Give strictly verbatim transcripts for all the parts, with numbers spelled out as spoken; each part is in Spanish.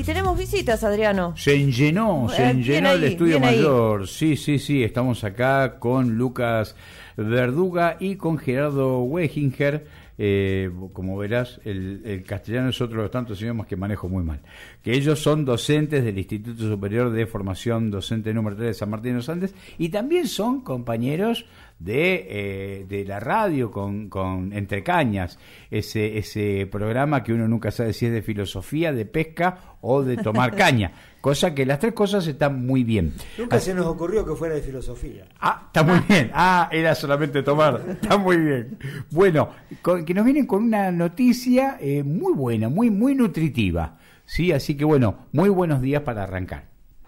Y tenemos visitas, Adriano. Se llenó, se Eh, llenó ahí, el estudio bien ahí. mayor. Sí, sí, sí, estamos acá con Lucas Verduga y con Gerardo Wechinger. Eh, como verás, el, el castellano es otro de los tantos idiomas que manejo muy mal. Que ellos son docentes del Instituto Superior de Formación Docente número tres de San Martín de los Andes y también son compañeros de, eh, de la radio con, con Entre Cañas, ese, ese programa que uno nunca sabe si es de filosofía, de pesca o de tomar caña, cosa que las tres cosas están muy bien. Nunca Así, se nos ocurrió que fuera de filosofía. Ah, está muy bien. Ah, era solamente tomar. Está muy bien. Bueno, con, que nos vienen con una noticia eh, muy buena, muy muy nutritiva. Sí, así que bueno, muy buenos días para arrancar.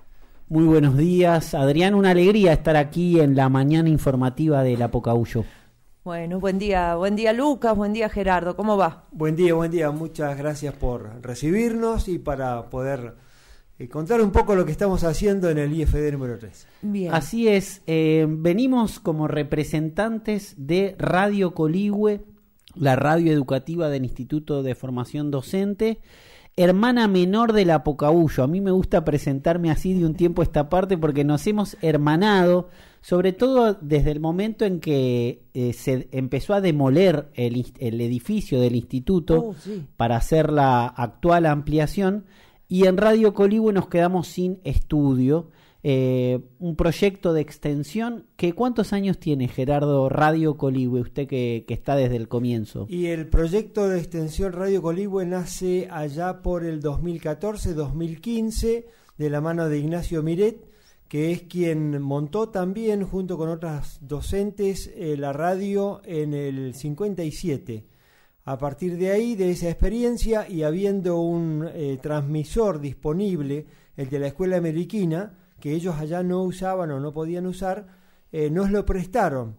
Muy buenos días, Adrián. Una alegría estar aquí en la mañana informativa de La Pocahuyo. Bueno, buen día, buen día Lucas, buen día Gerardo, ¿cómo va? Buen día, buen día. Muchas gracias por recibirnos y para poder eh, contar un poco lo que estamos haciendo en el I F D número tres. Bien. Así es, eh, venimos como representantes de Radio Coligüe, la radio educativa del Instituto de Formación Docente, hermana menor de La Pocahuyo. A mí me gusta presentarme así de un tiempo a esta parte porque nos hemos hermanado, sobre todo desde el momento en que eh, se empezó a demoler el, el edificio del instituto Oh, sí. para hacer la actual ampliación, y en Radio Coligüe nos quedamos sin estudio. Eh, un proyecto de extensión que ¿cuántos años tiene, Gerardo, Radio Coligüe, usted que, que está desde el comienzo? Y el proyecto de extensión Radio Coligüe nace allá por el dos mil catorce dos mil quince de la mano de Ignacio Miret, que es quien montó también junto con otras docentes eh, la radio en el cincuenta y siete. A partir de ahí, de esa experiencia y habiendo un eh, transmisor disponible, el de la Escuela Americana, que ellos allá no usaban o no podían usar, eh, nos lo prestaron.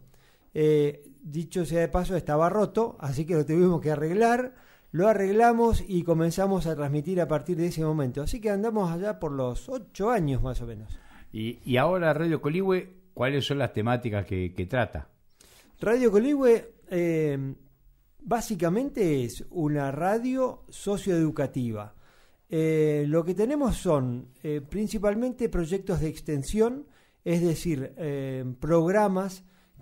Eh, dicho sea de paso, estaba roto, así que lo tuvimos que arreglar, lo arreglamos y comenzamos a transmitir a partir de ese momento. Así que andamos allá por los ocho años más o menos. Y, y ahora Radio Coligüe, ¿cuáles son las temáticas que, que trata? Radio Coligüe eh, básicamente es una radio socioeducativa. Eh, lo que tenemos son eh, principalmente proyectos de extensión, es decir, eh, programas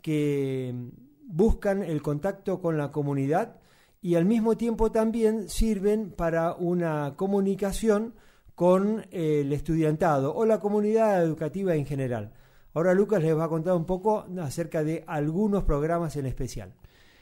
que buscan el contacto con la comunidad y al mismo tiempo también sirven para una comunicación con eh, el estudiantado o la comunidad educativa en general. Ahora Lucas les va a contar un poco acerca de algunos programas en especial.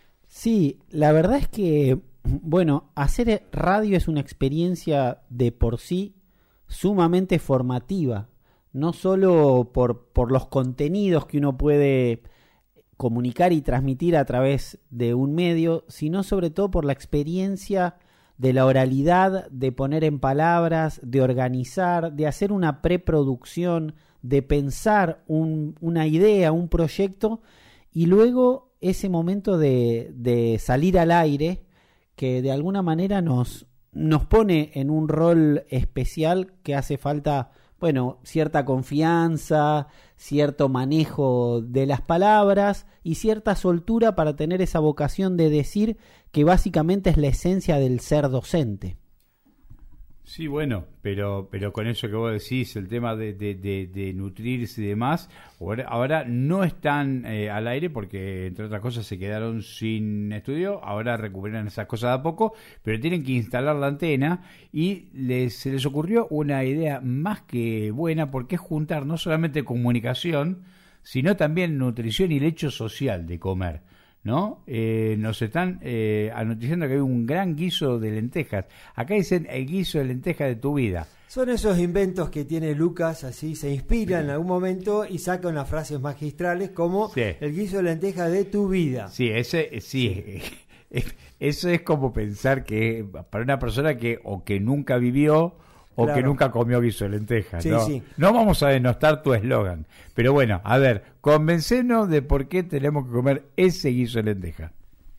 Sí, la verdad es que, bueno, hacer radio es una experiencia de por sí sumamente formativa, no solo por, por los contenidos que uno puede comunicar y transmitir a través de un medio, sino sobre todo por la experiencia de la oralidad, de poner en palabras, de organizar, de hacer una preproducción, de pensar un, una idea, un proyecto, y luego ese momento de, de salir al aire, que de alguna manera nos, nos pone en un rol especial que hace falta, bueno, cierta confianza, cierto manejo de las palabras y cierta soltura para tener esa vocación de decir, que básicamente es la esencia del ser docente. Sí, bueno, pero pero con eso que vos decís, el tema de, de, de, de nutrirse y demás, ahora, ahora no están eh, al aire porque, entre otras cosas, se quedaron sin estudio, ahora recuperan esas cosas de a poco, pero tienen que instalar la antena y les, se les ocurrió una idea más que buena, porque es juntar no solamente comunicación, sino también nutrición y el hecho social de comer, ¿no? Eh, nos están eh, anunciando que hay un gran guiso de lentejas. Acá dicen el guiso de lentejas de tu vida. Son esos inventos que tiene Lucas, así se inspira en algún momento y saca unas frases magistrales como Sí. el guiso de lentejas de tu vida. Sí, ese sí. Eso es como pensar que para una persona que o que nunca vivió o Claro. que nunca comió guiso de lentejas, Sí, ¿no? sí. No vamos a denostar tu eslogan, pero bueno, a ver, convencenos de por qué tenemos que comer ese guiso de lentejas.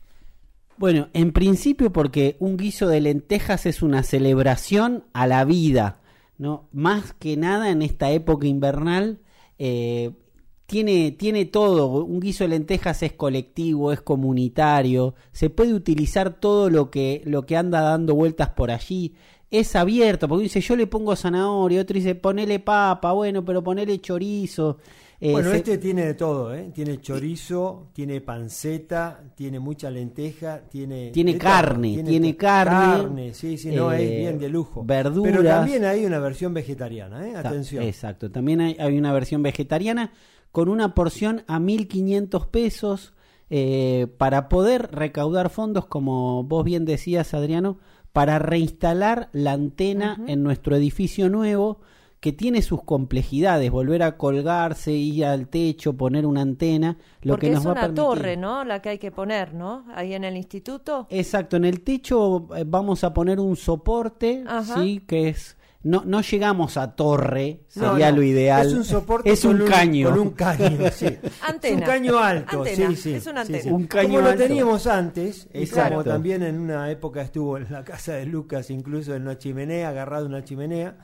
Bueno, en principio porque un guiso de lentejas es una celebración a la vida, ¿no? Más que nada en esta época invernal, eh, tiene, tiene todo. Un guiso de lentejas es colectivo, es comunitario, se puede utilizar todo lo que, lo que anda dando vueltas por allí. es abierto, porque dice yo le pongo zanahoria, otro dice ponele papa, bueno, pero ponele chorizo. Eh, bueno, se... este tiene de todo, ¿eh? Tiene chorizo, tiene panceta, tiene mucha lenteja, tiene... Tiene carne, tiene, tiene carne. Carne, sí, sí, no, eh, es bien de lujo. Verduras. Pero también hay una versión vegetariana, ¿eh? Atención. Exacto, también hay, hay una versión vegetariana con una porción a mil quinientos pesos eh, para poder recaudar fondos, como vos bien decías, Adriano, para reinstalar la antena uh-huh. en nuestro edificio nuevo, que tiene sus complejidades, volver a colgarse, ir al techo, poner una antena, lo Porque que nos es va una a permitir... torre, ¿no? La que hay que poner, ¿no? Ahí en el instituto. Exacto, en el techo eh, vamos a poner un soporte, Ajá. sí, que es... No, no llegamos a torre, No, sería no, lo ideal. Es un soporte es un con caño. Con un caño, sí. Antena. Es un caño alto, Antena. sí, sí. Es una antena. Sí, sí. Un caño como lo alto. teníamos antes, y Exacto. como también en una época estuvo en la casa de Lucas, incluso en una chimenea, agarrado a una chimenea.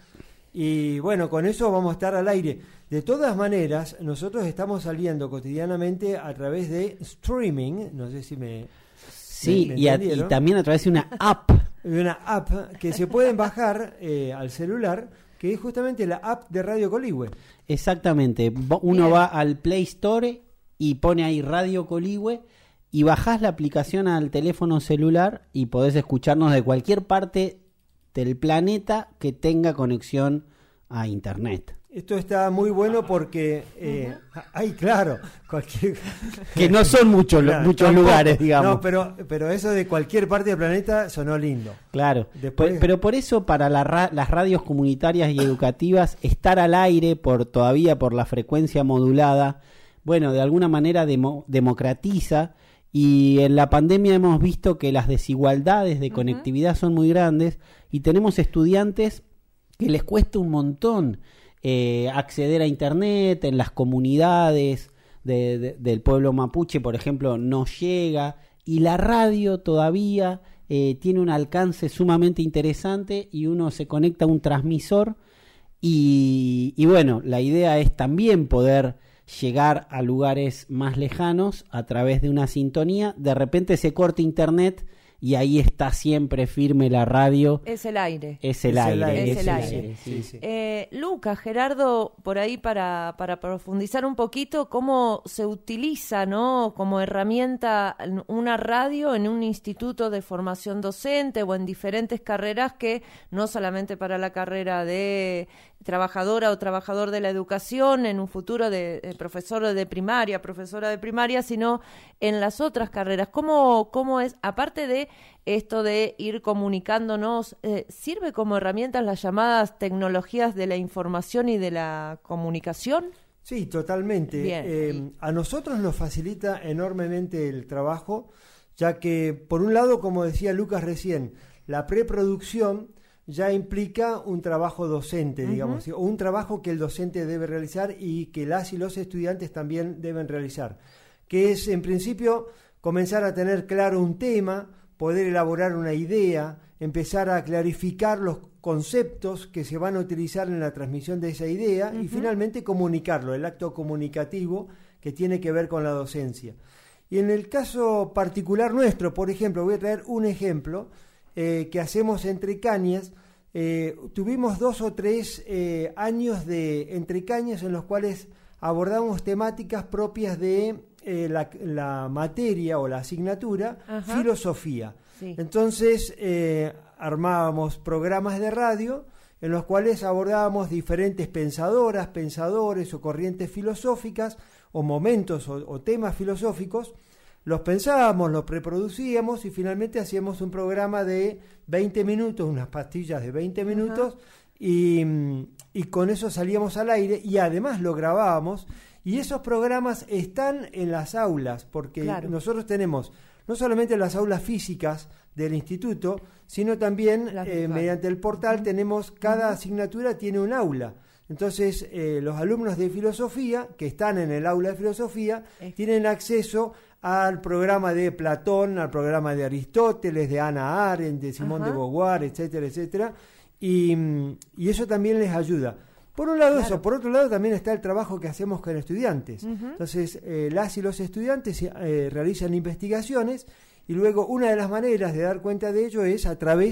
Y bueno, con eso vamos a estar al aire. De todas maneras, nosotros estamos saliendo cotidianamente a través de streaming, no sé si me... Sí, me, me y, a, y también a través de una app. Una app que se pueden bajar eh, al celular, que es justamente la app de Radio Coligüe. Exactamente. Uno Bien. va al Play Store y pone ahí Radio Coligüe y bajás la aplicación al teléfono celular y podés escucharnos de cualquier parte del planeta que tenga conexión a internet. Esto está muy bueno porque eh, hay, claro, cualquier... Que no son muchos, Claro, muchos tampoco. lugares, digamos. No, pero, pero eso de cualquier parte del planeta sonó lindo. Claro, Después- Por- pero por eso para la ra- las radios comunitarias y educativas estar al aire por todavía por la frecuencia modulada, bueno, de alguna manera demo- democratiza, y en la pandemia hemos visto que las desigualdades de Ujú. conectividad son muy grandes y tenemos estudiantes que les cuesta un montón eh, acceder a internet en las comunidades de- de- del pueblo mapuche, por ejemplo, no llega, y la radio todavía eh, tiene un alcance sumamente interesante y uno se conecta a un transmisor y, y bueno, la idea es también poder llegar a lugares más lejanos a través de una sintonía. De repente se corta internet y ahí está siempre firme la radio. Es el aire. Es el Es aire. el aire, Es el el aire. aire, sí. Sí, sí. Eh, Lucas, Gerardo, por ahí para, para profundizar un poquito, cómo se utiliza, ¿no?, como herramienta una radio en un instituto de formación docente o en diferentes carreras, que no solamente para la carrera de trabajadora o trabajador de la educación, en un futuro de, de profesor de primaria, profesora de primaria, sino en las otras carreras. ¿Cómo, cómo es, aparte de esto de ir comunicándonos, eh, sirve como herramientas las llamadas tecnologías de la información y de la comunicación? Sí, totalmente. Bien. Eh, a nosotros nos facilita enormemente el trabajo, ya que, por un lado, como decía Lucas recién, la preproducción ya implica un trabajo docente, Ujú. digamos, o un trabajo que el docente debe realizar y que las y los estudiantes también deben realizar, que es, en principio, comenzar a tener claro un tema, poder elaborar una idea, empezar a clarificar los conceptos que se van a utilizar en la transmisión de esa idea y Ujú. finalmente comunicarlo, el acto comunicativo que tiene que ver con la docencia. Y en el caso particular nuestro, por ejemplo, voy a traer un ejemplo eh, que hacemos entre Cañas. Eh, tuvimos dos o tres eh, años de entre Cañas en los cuales abordamos temáticas propias de eh, la, la materia o la asignatura, Ajá. filosofía. Sí. Entonces eh, armábamos programas de radio en los cuales abordábamos diferentes pensadoras, pensadores o corrientes filosóficas o momentos o, o temas filosóficos. Los pensábamos, los preproducíamos y finalmente hacíamos un programa de veinte minutos, unas pastillas de veinte minutos, y, y con eso salíamos al aire y además lo grabábamos. Y esos programas están en las aulas, porque Claro. nosotros tenemos no solamente las aulas físicas del instituto, sino también Las eh, virtuales. mediante el portal tenemos, cada asignatura tiene un aula. Entonces, eh, los alumnos de filosofía, que están en el aula de filosofía, Es- tienen acceso al programa de Platón, al programa de Aristóteles, de Hannah Arendt, de Simón Ajá. de Beauvoir, etcétera, etcétera. Y, mm, y eso también les ayuda. Por un lado Claro. eso, por otro lado también está el trabajo que hacemos con estudiantes. Ujú. Entonces, eh, las y los estudiantes eh, realizan investigaciones y luego una de las maneras de dar cuenta de ello es a través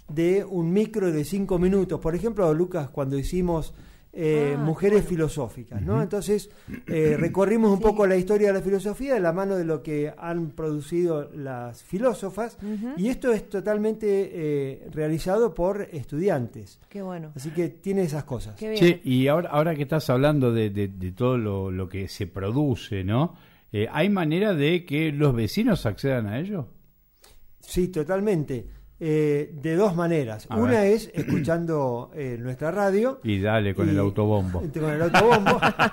de un micro de cinco minutos. Por ejemplo, Lucas, cuando hicimos eh, ah, Mujeres bueno. Filosóficas, ¿no? Uh-huh. Entonces, eh, recorrimos un sí. poco la historia de la filosofía de la mano de lo que han producido las filósofas, uh-huh. y esto es totalmente eh, realizado por estudiantes. Qué bueno. Así que tiene esas cosas. Qué bien. Sí, y ahora, ahora que estás hablando de, de, de todo lo, lo que se produce, ¿no? Eh, ¿Hay manera de que los vecinos accedan a ello? Sí, totalmente. Eh, de dos maneras. A Una ver. es escuchando eh, nuestra radio. Y dale con y, el autobombo. Con el autobombo.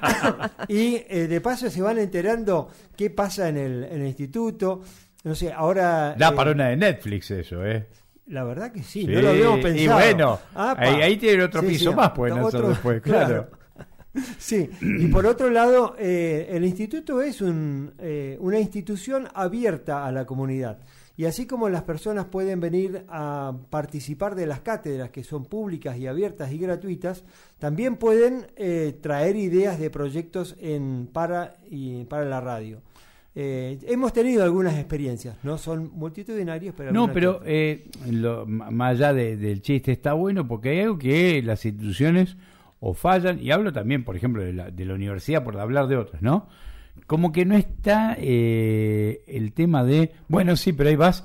y eh, de paso se van enterando qué pasa en el, en el instituto. No sé, ahora... Da eh, para una de Netflix eso, ¿eh? La verdad que sí, sí, no lo habíamos pensado. Y bueno, ahí, ahí tiene otro sí, piso sí, más, pueden hacer después, claro. claro. Sí, y por otro lado, eh, el instituto es un, eh, una institución abierta a la comunidad. Y así como las personas pueden venir a participar de las cátedras, que son públicas y abiertas y gratuitas, también pueden eh, traer ideas de proyectos en, para, y, para la radio. Eh, hemos tenido algunas experiencias, no son multitudinarias, pero... No, pero eh, lo, más allá de, del chiste, está bueno porque hay algo que las instituciones o fallan, y hablo también, por ejemplo, de la, de la universidad, por hablar de otras, ¿no? Como que no está eh, el tema de, bueno, sí, pero ahí vas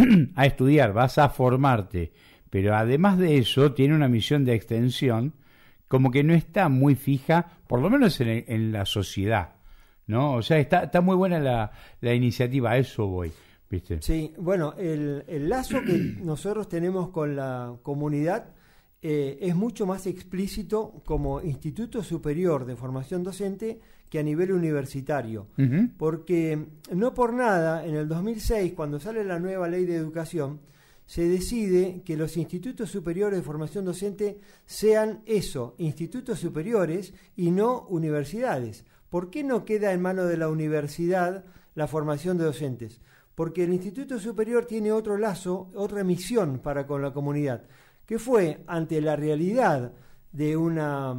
a estudiar, vas a formarte, pero además de eso tiene una misión de extensión, como que no está muy fija, por lo menos en, en la sociedad, ¿no? O sea, está, está muy buena la, la iniciativa, a eso voy, ¿viste? Sí, bueno, el, el lazo que nosotros tenemos con la comunidad eh, es mucho más explícito como Instituto Superior de Formación Docente que a nivel universitario, uh-huh. porque no por nada, en el dos mil seis, cuando sale la nueva ley de educación, se decide que los institutos superiores de formación docente sean eso, institutos superiores y no universidades. ¿Por qué no queda en manos de la universidad la formación de docentes? Porque el instituto superior tiene otro lazo, otra misión para con la comunidad, que fue ante la realidad de una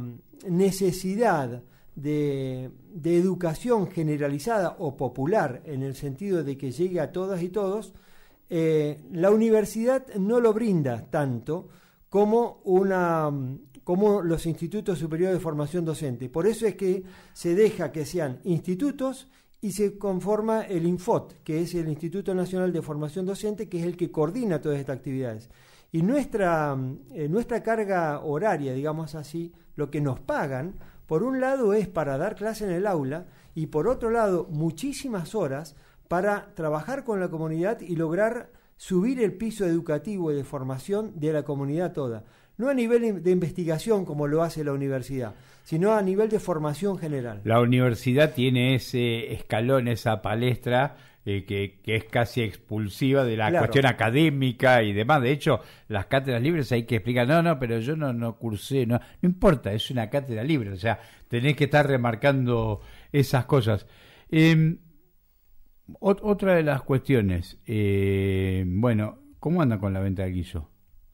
necesidad De, de educación generalizada o popular, en el sentido de que llegue a todas y todos, eh, la universidad no lo brinda tanto como, una, como los institutos superiores de formación docente. Por eso es que se deja que sean institutos y se conforma el INFOT, que es el Instituto Nacional de Formación Docente, que es el que coordina todas estas actividades. Y nuestra, eh, nuestra carga horaria, digamos así, lo que nos pagan, por un lado es para dar clase en el aula y por otro lado muchísimas horas para trabajar con la comunidad y lograr subir el piso educativo y de formación de la comunidad toda. No a nivel de investigación como lo hace la universidad, sino a nivel de formación general. La universidad tiene ese escalón, esa palestra eh, que, que es casi expulsiva de la claro. cuestión académica y demás. De hecho, las cátedras libres hay que explicar, no, no, pero yo no, no cursé, no, no importa, es una cátedra libre, o sea, tenés que estar remarcando esas cosas. Eh, ot- otra de las cuestiones, eh, bueno, ¿cómo anda con la venta de guiso?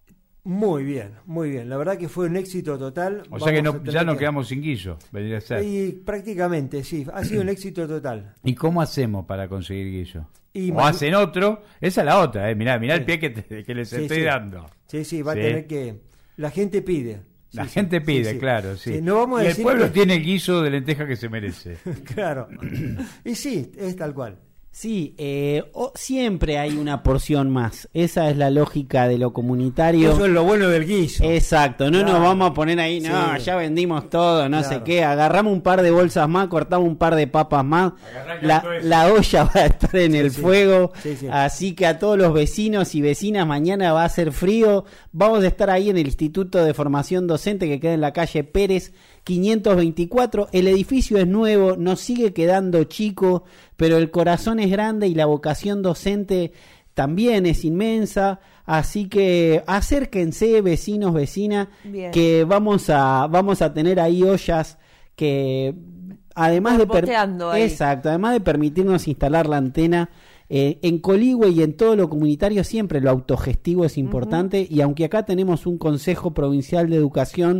Muy bien, muy bien. La verdad que fue un éxito total. O sea que no, ya nos que... quedamos sin guiso, vendría a ser. Y prácticamente, sí, ha sido un éxito total. ¿Y cómo hacemos para conseguir guiso? Y o man... hacen otro, esa es la otra, eh. mirá, mirá sí. el pie que, te, que les sí, estoy sí. dando. Sí, sí, va sí. a tener que... La gente pide. Sí, la sí, gente pide, sí, sí. claro, sí. sí no vamos a y decir el pueblo que... tiene el guiso de lenteja que se merece. Claro. Y sí, es tal cual. Sí, eh, oh, siempre hay una porción más. Esa es la lógica de lo comunitario. Eso es lo bueno del guiso. Exacto, no claro. nos vamos a poner ahí, no, sí. ya vendimos todo, no claro. sé qué. Agarramos un par de bolsas más, cortamos un par de papas más. La, la olla va a estar en sí, el sí. fuego. Sí, sí. Así que a todos los vecinos y vecinas, mañana va a hacer frío. Vamos a estar ahí en el Instituto de Formación Docente que queda en la calle Pérez quinientos veinticuatro. El edificio es nuevo, nos sigue quedando chico, pero el corazón es grande y la vocación docente también es inmensa, así que acérquense, vecinos, vecinas, Bien. que vamos a vamos a tener ahí ollas que además de per- exacto, además de permitirnos instalar la antena eh, en Coligüe y en todo lo comunitario, siempre lo autogestivo es importante, uh-huh. y aunque acá tenemos un Consejo Provincial de Educación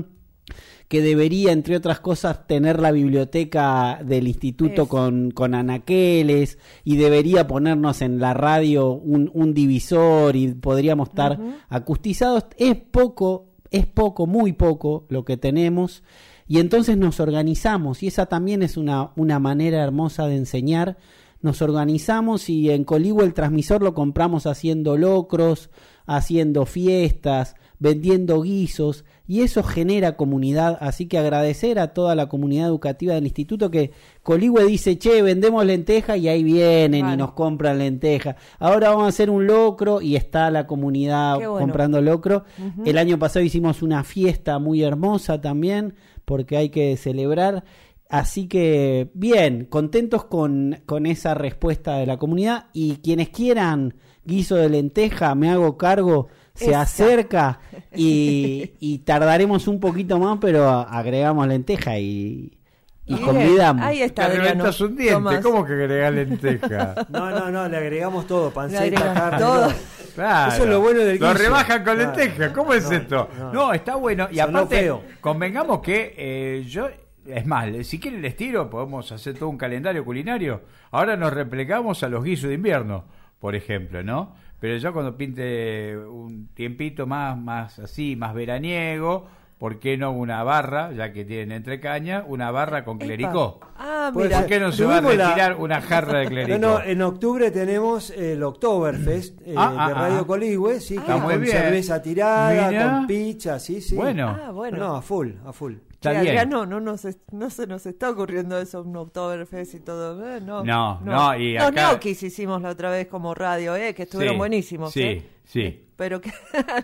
que debería, entre otras cosas, tener la biblioteca del instituto con, con anaqueles, y debería ponernos en la radio un, un divisor y podríamos estar uh-huh. acustizados. Es poco, es poco, muy poco lo que tenemos, y entonces nos organizamos, y esa también es una, una manera hermosa de enseñar. Nos organizamos y en Coligüe el transmisor lo compramos haciendo locros, haciendo fiestas, vendiendo guisos, y eso genera comunidad. Así que agradecer a toda la comunidad educativa del instituto, que Coligüe dice, che, vendemos lentejas, y ahí vienen vale. y nos compran lentejas. Ahora vamos a hacer un locro, y está la comunidad bueno. comprando locro. Uh-huh. El año pasado hicimos una fiesta muy hermosa también, porque hay que celebrar. Así que, bien, contentos con, con esa respuesta de la comunidad, y quienes quieran guiso de lenteja, me hago cargo, se Esa. acerca y, y tardaremos un poquito más, pero agregamos lenteja y, y bien, convidamos. Ahí está, Adriano. Un diente. Tomás. ¿Cómo que agregás lenteja? No, no, no, le agregamos todo, panceta, carne, todo. todo. Claro. Eso es lo bueno del guiso. Lo rebajan con claro. lenteja, ¿cómo es no, esto? No, no, está bueno. Y Sonó aparte, feo. Convengamos que eh, yo... Es más, si quieren les tiro, podemos hacer todo un calendario culinario. Ahora nos replegamos a los guisos de invierno, por ejemplo, ¿no? Pero ya cuando pinte un tiempito más, más así, más veraniego, ¿por qué no una barra, ya que tienen entre caña, una barra con clericó? Ah, mira. ¿Por qué no se va a retirar la... una jarra de clericó? No, no, en octubre tenemos el Oktoberfest eh, ah, de ah, Radio ah. Coligüe, sí, ah, que muy con bien. cerveza tirada, Mira. con pizza, sí, sí. Bueno. Ah, bueno. No, a full, a full. Está sí, bien. Adriano, no, no, se, no se nos está ocurriendo eso, un Oktoberfest y todo. Eh, no, no, no, no. y Los acá... gnocchis hicimos la otra vez como radio, eh, que estuvieron sí, buenísimos. Sí, eh. sí. Pero que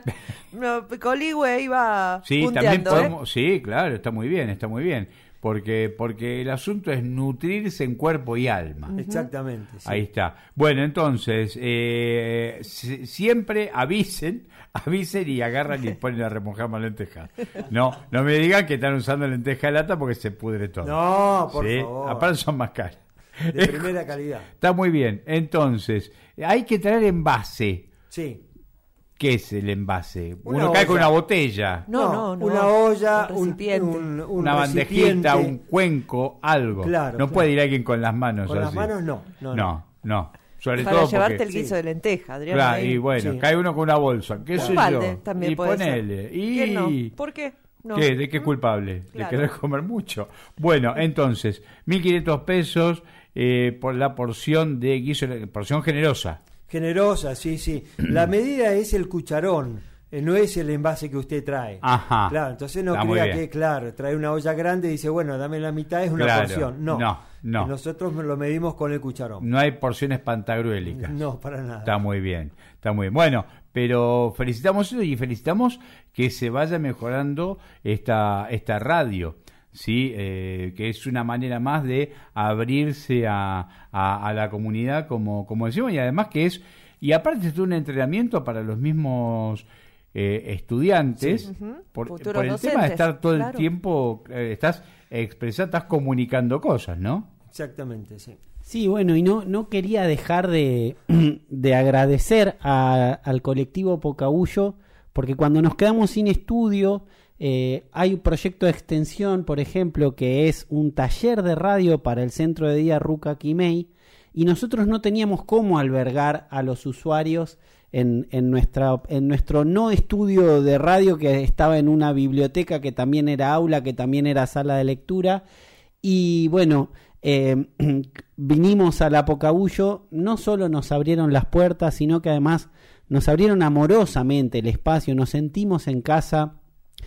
no, Coligüe iba sí, punteando, también podemos, ¿eh? sí, claro, está muy bien, está muy bien. Porque, porque el asunto es nutrirse en cuerpo y alma. Uh-huh. Exactamente. Sí. Ahí está. Bueno, entonces, eh, si, siempre avisen, avisen y agarran y ponen a remojar más lentejas. No, no me digan que están usando lenteja de lata porque se pudre todo. No, por ¿sí? favor. Aparte son más caras. De primera calidad. Está muy bien. Entonces, hay que traer envase. Sí. ¿Qué es el envase? Una Uno cae olla. con una botella. No, no, no. Una olla, un un, recipiente. un, un una recipiente. bandejita, un cuenco, algo. Claro, no claro. puede ir alguien con las manos Con así. las manos no. No, No, no. no. Sobre Para todo llevarte porque... el guiso sí. de lenteja, Adriano. Claro, ahí. y bueno, Sí. cae uno con una bolsa, qué Un sé balde yo. también y puede ponele. ser. Y... ¿Quién no? ¿Por qué? No. ¿Qué? ¿De qué culpable? Claro. ¿De querer comer mucho? Bueno, entonces, mil quinientos pesos eh, por la porción de guiso, porción generosa. Generosa, sí, sí. La medida es el cucharón, eh, no es el envase que usted trae. Ajá. Claro, entonces no Está muy crea bien. que, claro, trae una olla grande y dice, bueno, dame la mitad, es una Claro. porción. No, No, no. Nosotros lo medimos con el cucharón. No hay porciones pantagruélicas. No, para nada. Está muy bien, está muy bien. Bueno, pero felicitamos eso y felicitamos que se vaya mejorando esta, esta radio, ¿sí? Eh, que es una manera más de abrirse a, a, a la comunidad, como, como decimos, y además que es, y aparte es un entrenamiento para los mismos eh, estudiantes, Sí. Uh-huh. por, Futuros por el docentes, tema de estar todo claro. el tiempo, eh, estás expresando, estás comunicando cosas, ¿no? Exactamente, sí. Sí, bueno, y no, no quería dejar de, de agradecer a, al colectivo Pocahuyo, porque cuando nos quedamos sin estudio, eh, hay un proyecto de extensión, por ejemplo, que es un taller de radio para el centro de día Ruca Quimei, y nosotros no teníamos cómo albergar a los usuarios en, en, nuestra, en nuestro no estudio de radio, que estaba en una biblioteca que también era aula, que también era sala de lectura, y bueno... Eh, vinimos a la Pocahuyo, no solo nos abrieron las puertas, sino que además nos abrieron amorosamente el espacio, nos sentimos en casa,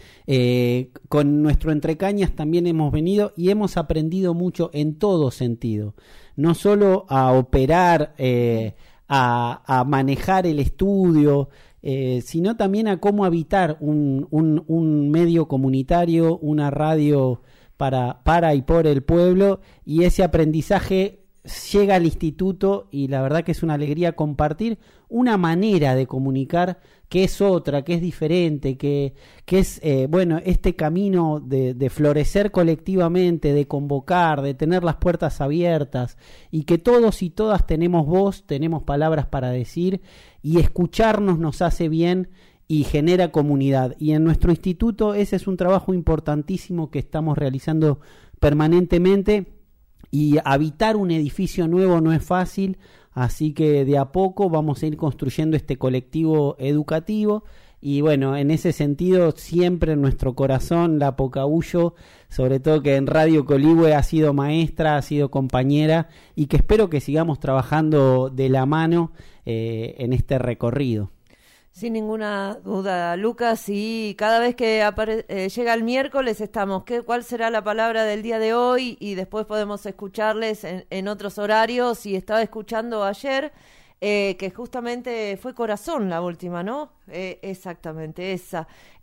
eh, con nuestro Entrecañas también hemos venido y hemos aprendido mucho en todo sentido, no solo a operar, eh, a, a manejar el estudio, eh, sino también a cómo habitar un, un, un medio comunitario, una radio para, para y por el pueblo, y ese aprendizaje llega al instituto y la verdad que es una alegría compartir una manera de comunicar que es otra, que es diferente, que, que es, eh, bueno, este camino de, de florecer colectivamente, de convocar, de tener las puertas abiertas y que todos y todas tenemos voz, tenemos palabras para decir y escucharnos nos hace bien. y genera comunidad. Y en nuestro instituto ese es un trabajo importantísimo que estamos realizando permanentemente, y habitar un edificio nuevo no es fácil, así que de a poco vamos a ir construyendo este colectivo educativo. Y bueno, en ese sentido, siempre en nuestro corazón, la Pocahuyo, sobre todo que en Radio Coligüe ha sido maestra, ha sido compañera, y que espero que sigamos trabajando de la mano eh, en este recorrido. Sin ninguna duda, Lucas, y cada vez que apare- eh, llega el miércoles estamos, ¿qué, ¿cuál será la palabra del día de hoy? Y después podemos escucharles en, en otros horarios. Y estaba escuchando ayer eh, que justamente fue corazón la última, ¿no? Eh, exactamente, esa.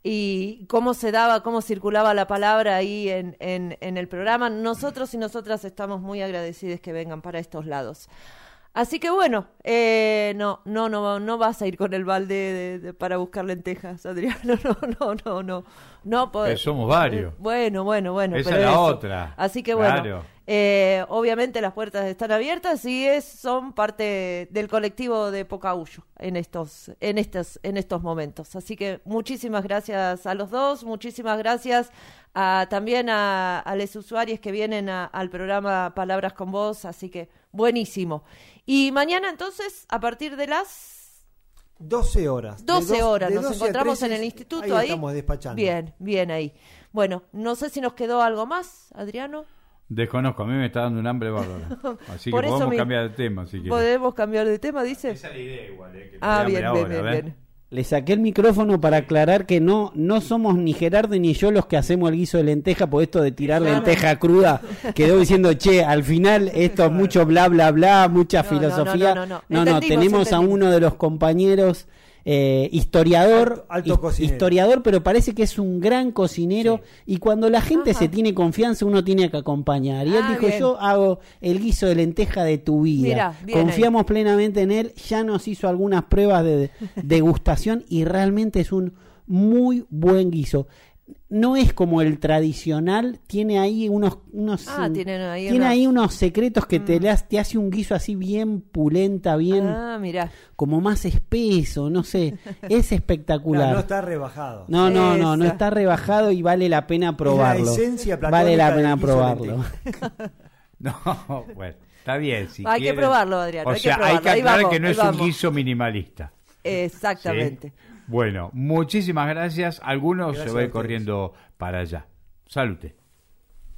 Y cómo se daba, cómo circulaba la palabra ahí en, en, en el programa. Nosotros y nosotras estamos muy agradecidos que vengan para estos lados. Así que bueno, eh, no, no, no, no vas a ir con el balde de, de, para buscar lentejas, Adriano, no, no, no, no, no. Pero somos varios. Eh, bueno, bueno, bueno. Esa pero es la eso. otra. Así que bueno, Claro. eh, obviamente las puertas están abiertas y es, son parte del colectivo de Pocahuyo en estos, en estos, en estos momentos. Así que muchísimas gracias a los dos, muchísimas gracias a, también a, a los usuarios que vienen a, al programa Palabras con Vos, así que buenísimo. Y mañana entonces, a partir de las doce horas. doce dos, horas, nos doce encontramos trece, en el instituto ahí. ahí. Estamos despachando. Bien, bien ahí. Bueno, no sé si nos quedó algo más, Adriano. Desconozco, a mí me está dando un hambre bárbaro. Así Por que eso podemos mi- cambiar de tema. Si quieres. ¿Podemos cambiar de tema, dice? Esa es la idea igual. Eh, que Ah, me dé bien, hambre bien, ahora, bien, ¿ves? bien. Le saqué el micrófono para aclarar que no no somos ni Gerardo ni yo los que hacemos el guiso de lenteja, por esto de tirar Claro. lenteja cruda quedó diciendo, che, al final esto es mucho bla bla bla, mucha No, filosofía. no, no, no, no. no, no, Entendimos, tenemos a entendimos. uno de los compañeros eh, historiador, Alto- alto his- cocinero. historiador, pero parece que es un gran cocinero, y cuando la gente Ajá. se tiene confianza uno tiene que acompañar. Y él Ah, dijo, bien. yo hago el guiso de lenteja de tu vida. Mirá, bien Confiamos plenamente en él, ya nos hizo algunas pruebas de degustación y realmente es un muy buen guiso. No es como el tradicional, tiene ahí unos, unos Ah, tienen ahí tiene unos- ahí unos secretos que te, Mm. le hace- te hace un guiso así bien pulenta, bien Ah, mirá. como más espeso, no sé, es espectacular. Claro, no está rebajado. No, no, no, no Esa. está rebajado y vale la pena probarlo. esencia Vale la platónica pena del guiso de probarlo. No, bueno, está bien. Si Hay que quieren. probarlo, Adriano, O hay que sea, hay probarlo. que Ahí aclarar vamos, que no ahí es un vamos. guiso minimalista. ¿sí? Exactamente. Bueno, muchísimas gracias. Algunos Gracias se a van ustedes. corriendo para allá. Salute.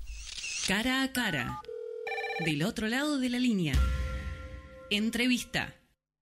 Cara a cara. Del otro lado de la línea. Entrevista.